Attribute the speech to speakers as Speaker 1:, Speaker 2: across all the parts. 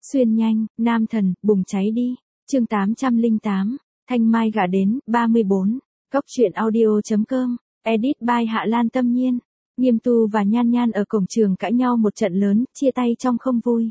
Speaker 1: Xuyên nhanh, nam thần, bùng cháy đi. Chương 808, Thanh Mai gả đến, 34. Cốc truyện audio.com, edit by Hạ Lan Tâm Nhiên. Nghiêm Tu và Nhan Nhan ở cổng trường cãi nhau một trận lớn, chia tay trong không vui.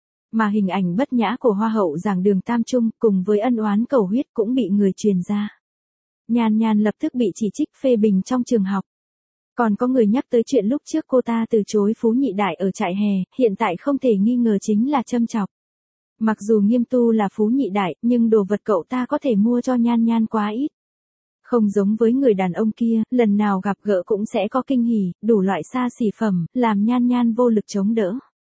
Speaker 1: Mà hình ảnh bất nhã của Hoa hậu giảng đường Tam Trung cùng với ân oán cầu huyết cũng bị người truyền ra. Nhan Nhan lập tức bị chỉ trích phê bình trong trường học. Còn có người nhắc tới chuyện lúc trước cô ta từ chối Phú Nhị Đại ở trại hè, hiện tại không thể nghi ngờ chính là châm chọc. Mặc dù Nghiêm Tu là Phú Nhị Đại, nhưng đồ vật cậu ta có thể mua cho Nhan Nhan quá ít. Không giống với người đàn ông kia, lần nào gặp gỡ cũng sẽ có kinh hỉ, đủ loại xa xỉ phẩm, làm Nhan Nhan vô lực chống đỡ.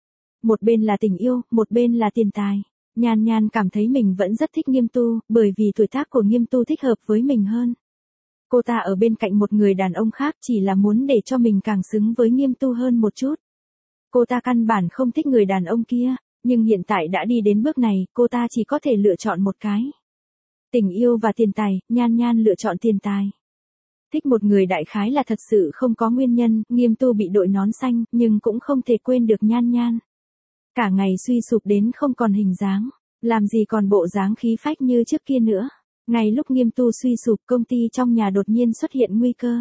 Speaker 1: Một bên là tình yêu, một bên là tiền tài. Nhan Nhan cảm thấy mình vẫn rất thích Nghiêm Tu, bởi vì tuổi tác của Nghiêm Tu thích hợp với mình hơn. Cô ta ở bên cạnh một người đàn ông khác chỉ là muốn để cho mình càng xứng với Nghiêm Tu hơn một chút. Cô ta căn bản không thích người đàn ông kia, nhưng hiện tại đã đi đến bước này, cô ta chỉ có thể lựa chọn một cái. Tình yêu và tiền tài, Nhan Nhan lựa chọn tiền tài. Thích một người đại khái là thật sự không có nguyên nhân, Nghiêm Tu bị đội nón xanh, nhưng cũng không thể quên được Nhan Nhan. Cả ngày suy sụp đến không còn hình dáng, làm gì còn bộ dáng khí phách như trước kia nữa. Ngay lúc Nghiêm Tu suy sụp, công ty trong nhà đột nhiên xuất hiện nguy cơ.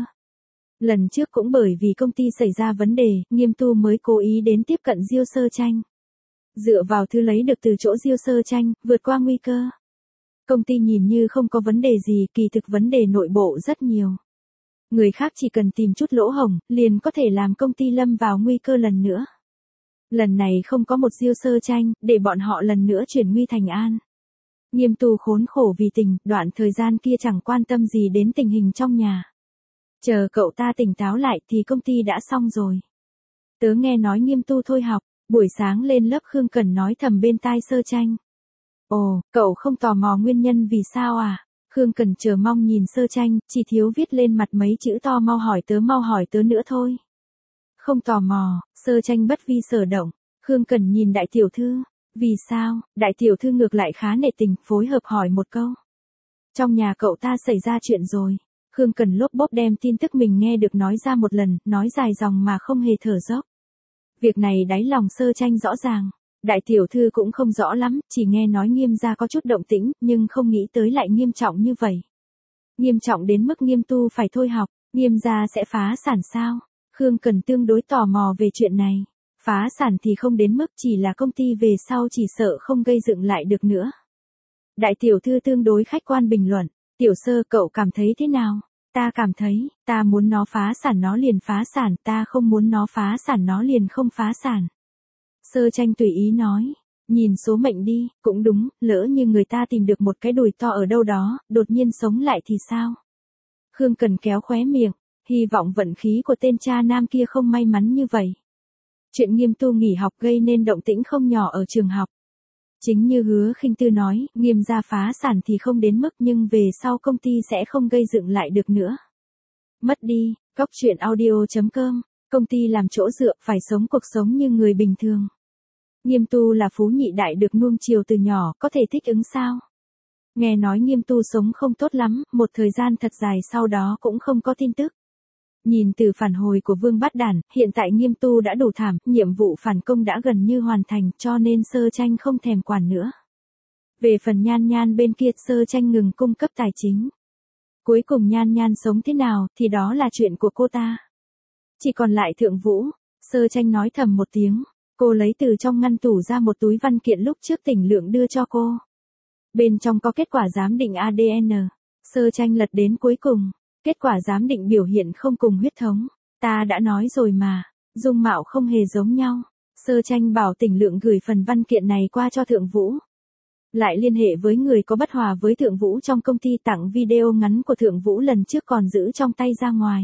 Speaker 1: Lần trước cũng bởi vì công ty xảy ra vấn đề, Nghiêm Tu mới cố ý đến tiếp cận Diêu Sơ Tranh. Dựa vào thứ lấy được từ chỗ Diêu Sơ Tranh, vượt qua nguy cơ. Công ty nhìn như không có vấn đề gì, kỳ thực vấn đề nội bộ rất nhiều. Người khác chỉ cần tìm chút lỗ hổng, liền có thể làm công ty lâm vào nguy cơ lần nữa. Lần này không có một Diêu Sơ Tranh, để bọn họ lần nữa chuyển nguy thành an. Nghiêm Tu khốn khổ vì tình, đoạn thời gian kia chẳng quan tâm gì đến tình hình trong nhà. Chờ cậu ta tỉnh táo lại thì công ty đã xong rồi. Tớ nghe nói Nghiêm Tu thôi học, buổi sáng lên lớp Khương Cẩn nói thầm bên tai Sơ Tranh. Ồ, cậu không tò mò nguyên nhân vì sao à? Khương Cẩn chờ mong nhìn Sơ Tranh, chỉ thiếu viết lên mặt mấy chữ to mau hỏi tớ nữa thôi. Không tò mò, Sơ Tranh bất vi sở động. Khương Cẩn nhìn đại tiểu thư. Vì sao? Đại tiểu thư ngược lại khá nể tình, phối hợp hỏi một câu. Trong nhà cậu ta xảy ra chuyện rồi. Khương Cẩn lốp bốp đem tin tức mình nghe được nói ra một lần, nói dài dòng mà không hề thở dốc. Việc này đáy lòng Sơ Tranh rõ ràng. Đại tiểu thư cũng không rõ lắm, chỉ nghe nói Nghiêm gia có chút động tĩnh, nhưng không nghĩ tới lại nghiêm trọng như vậy. Nghiêm trọng đến mức Nghiêm Tu phải thôi học, Nghiêm gia sẽ phá sản sao? Khương Cẩn tương đối tò mò về chuyện này. Phá sản thì không đến mức, chỉ là công ty về sau chỉ sợ không gây dựng lại được nữa. Đại tiểu thư tương đối khách quan bình luận, Tiểu Sơ cậu cảm thấy thế nào? Ta cảm thấy, ta muốn nó phá sản nó liền phá sản, ta không muốn nó phá sản nó liền không phá sản. Sơ Tranh tùy ý nói, nhìn số mệnh đi, cũng đúng, lỡ như người ta tìm được một cái đùi to ở đâu đó, đột nhiên sống lại thì sao? Khương Cẩn kéo khóe miệng, hy vọng vận khí của tên cha nam kia không may mắn như vậy. Chuyện Nghiêm Tu nghỉ học gây nên động tĩnh không nhỏ ở trường học. Chính như Hứa Khinh Tư nói, Nghiêm gia phá sản thì không đến mức nhưng về sau công ty sẽ không gây dựng lại được nữa. Mất đi, Cốc truyện audio.com, công ty làm chỗ dựa phải sống cuộc sống như người bình thường. Nghiêm Tu là Phú Nhị Đại được nuông chiều từ nhỏ, có thể thích ứng sao? Nghe nói Nghiêm Tu sống không tốt lắm, một thời gian thật dài sau đó cũng không có tin tức. Nhìn từ phản hồi của Vương Bát Đản, hiện tại Nghiêm Tu đã đủ thảm, nhiệm vụ phản công đã gần như hoàn thành, cho nên Sơ Tranh không thèm quản nữa. Về phần Nhan Nhan bên kia, Sơ Tranh ngừng cung cấp tài chính. Cuối cùng Nhan Nhan sống thế nào, thì đó là chuyện của cô ta. Chỉ còn lại Thượng Vũ, Sơ Tranh nói thầm một tiếng, cô lấy từ trong ngăn tủ ra một túi văn kiện lúc trước Tỉnh Lượng đưa cho cô. Bên trong có kết quả giám định ADN. Sơ Tranh lật đến cuối cùng. Kết quả giám định biểu hiện không cùng huyết thống. Ta đã nói rồi mà, dung mạo không hề giống nhau. Sơ Tranh bảo Tỉnh Lượng gửi phần văn kiện này qua cho Thượng Vũ. Lại liên hệ với người có bất hòa với Thượng Vũ trong công ty tặng video ngắn của Thượng Vũ lần trước còn giữ trong tay ra ngoài.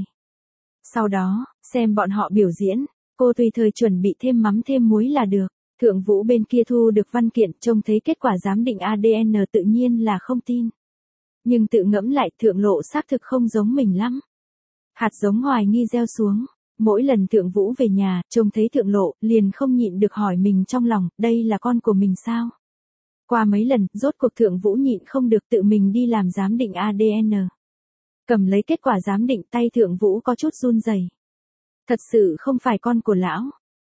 Speaker 1: Sau đó, xem bọn họ biểu diễn, cô tùy thời chuẩn bị thêm mắm thêm muối là được. Thượng Vũ bên kia thu được văn kiện, trông thấy kết quả giám định ADN tự nhiên là không tin. Nhưng tự ngẫm lại, Thượng Lộ xác thực không giống mình lắm. Hạt giống hoài nghi gieo xuống. Mỗi lần Thượng Vũ về nhà, trông thấy Thượng Lộ, liền không nhịn được hỏi mình trong lòng, đây là con của mình sao? Qua mấy lần, rốt cuộc Thượng Vũ nhịn không được tự mình đi làm giám định ADN. Cầm lấy kết quả giám định, tay Thượng Vũ có chút run rẩy. Thật sự không phải con của lão.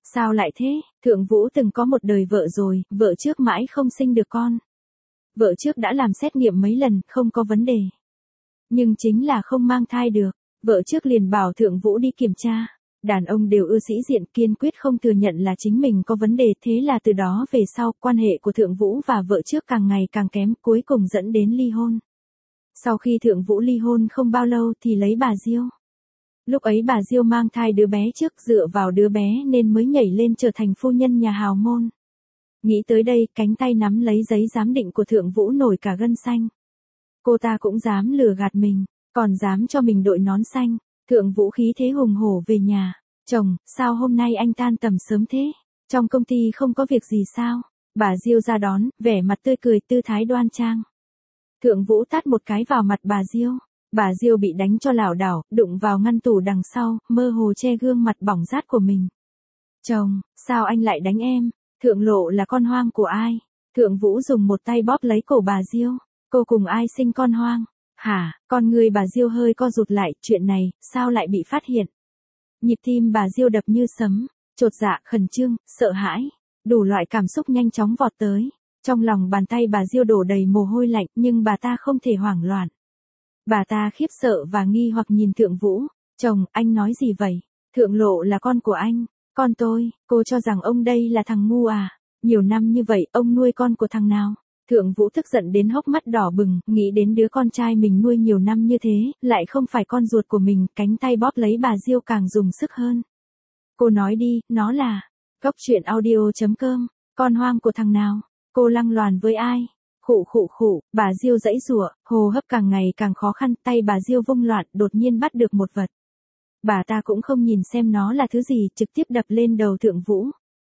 Speaker 1: Sao lại thế, Thượng Vũ từng có một đời vợ rồi, vợ trước mãi không sinh được con. Vợ trước đã làm xét nghiệm mấy lần, không có vấn đề. Nhưng chính là không mang thai được. Vợ trước liền bảo Thượng Vũ đi kiểm tra. Đàn ông đều ưa sĩ diện, kiên quyết không thừa nhận là chính mình có vấn đề, thế là từ đó về sau, quan hệ của Thượng Vũ và vợ trước càng ngày càng kém, cuối cùng dẫn đến ly hôn. Sau khi Thượng Vũ ly hôn không bao lâu thì lấy bà Diêu. Lúc ấy bà Diêu mang thai đứa bé trước, dựa vào đứa bé nên mới nhảy lên trở thành phu nhân nhà hào môn. Nghĩ tới đây, cánh tay nắm lấy giấy giám định của Thượng Vũ nổi cả gân xanh. Cô ta cũng dám lừa gạt mình, còn dám cho mình đội nón xanh. Thượng Vũ khí thế hùng hổ về nhà. Chồng, sao hôm nay anh tan tầm sớm thế? Trong công ty không có việc gì sao? Bà Diêu ra đón, vẻ mặt tươi cười, tư thái đoan trang. Thượng Vũ tát một cái vào mặt bà Diêu. Bà Diêu bị đánh cho lảo đảo, đụng vào ngăn tủ đằng sau, mơ hồ che gương mặt bỏng rát của mình. Chồng, sao anh lại đánh em? Thượng Lộ là con hoang của ai? Thượng Vũ dùng một tay bóp lấy cổ bà Diêu. Cô cùng ai sinh con hoang? Hả, con người bà Diêu hơi co rụt lại, chuyện này, sao lại bị phát hiện? Nhịp tim bà Diêu đập như sấm, chột dạ, khẩn trương, sợ hãi, đủ loại cảm xúc nhanh chóng vọt tới. Trong lòng bàn tay bà Diêu đổ đầy mồ hôi lạnh, nhưng bà ta không thể hoảng loạn. Bà ta khiếp sợ và nghi hoặc nhìn Thượng Vũ. Chồng, anh nói gì vậy? Thượng Lộ là con của anh. Con tôi, cô cho rằng ông đây là thằng ngu à? Nhiều năm như vậy, ông nuôi con của thằng nào? Thượng Vũ tức giận đến hốc mắt đỏ bừng, nghĩ đến đứa con trai mình nuôi nhiều năm như thế, lại không phải con ruột của mình, cánh tay bóp lấy bà Diêu càng dùng sức hơn. Cô nói đi, nó là, Cóc Truyện Audio.com, con hoang của thằng nào? Cô lăng loàn với ai? Khụ khụ khụ, bà Diêu giãy giụa, hô hấp càng ngày càng khó khăn, tay bà Diêu vung loạn, đột nhiên bắt được một vật. Bà ta cũng không nhìn xem nó là thứ gì, trực tiếp đập lên đầu Thượng Vũ.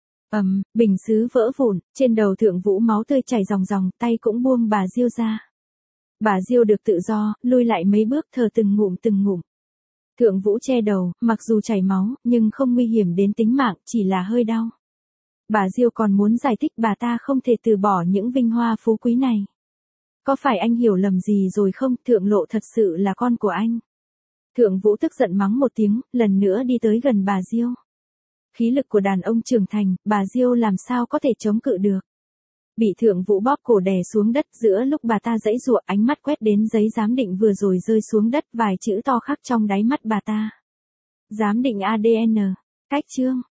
Speaker 1: Bình sứ vỡ vụn, trên đầu Thượng Vũ máu tươi chảy ròng ròng, tay cũng buông bà Diêu ra. Bà Diêu được tự do, lui lại mấy bước, thở từng ngụm từng ngụm. Thượng Vũ che đầu, mặc dù chảy máu, nhưng không nguy hiểm đến tính mạng, chỉ là hơi đau. Bà Diêu còn muốn giải thích bà ta không thể từ bỏ những vinh hoa phú quý này. Có phải anh hiểu lầm gì rồi không? Thượng Lộ thật sự là con của anh. Thượng Vũ tức giận mắng một tiếng, lần nữa đi tới gần bà Diêu. Khí lực của đàn ông trưởng thành, bà Diêu làm sao có thể chống cự được. Bị Thượng Vũ bóp cổ đè xuống đất, giữa lúc bà ta giãy giụa, ánh mắt quét đến giấy giám định vừa rồi rơi xuống đất, vài chữ to khắc trong đáy mắt bà ta. Giám định ADN. Cách chương.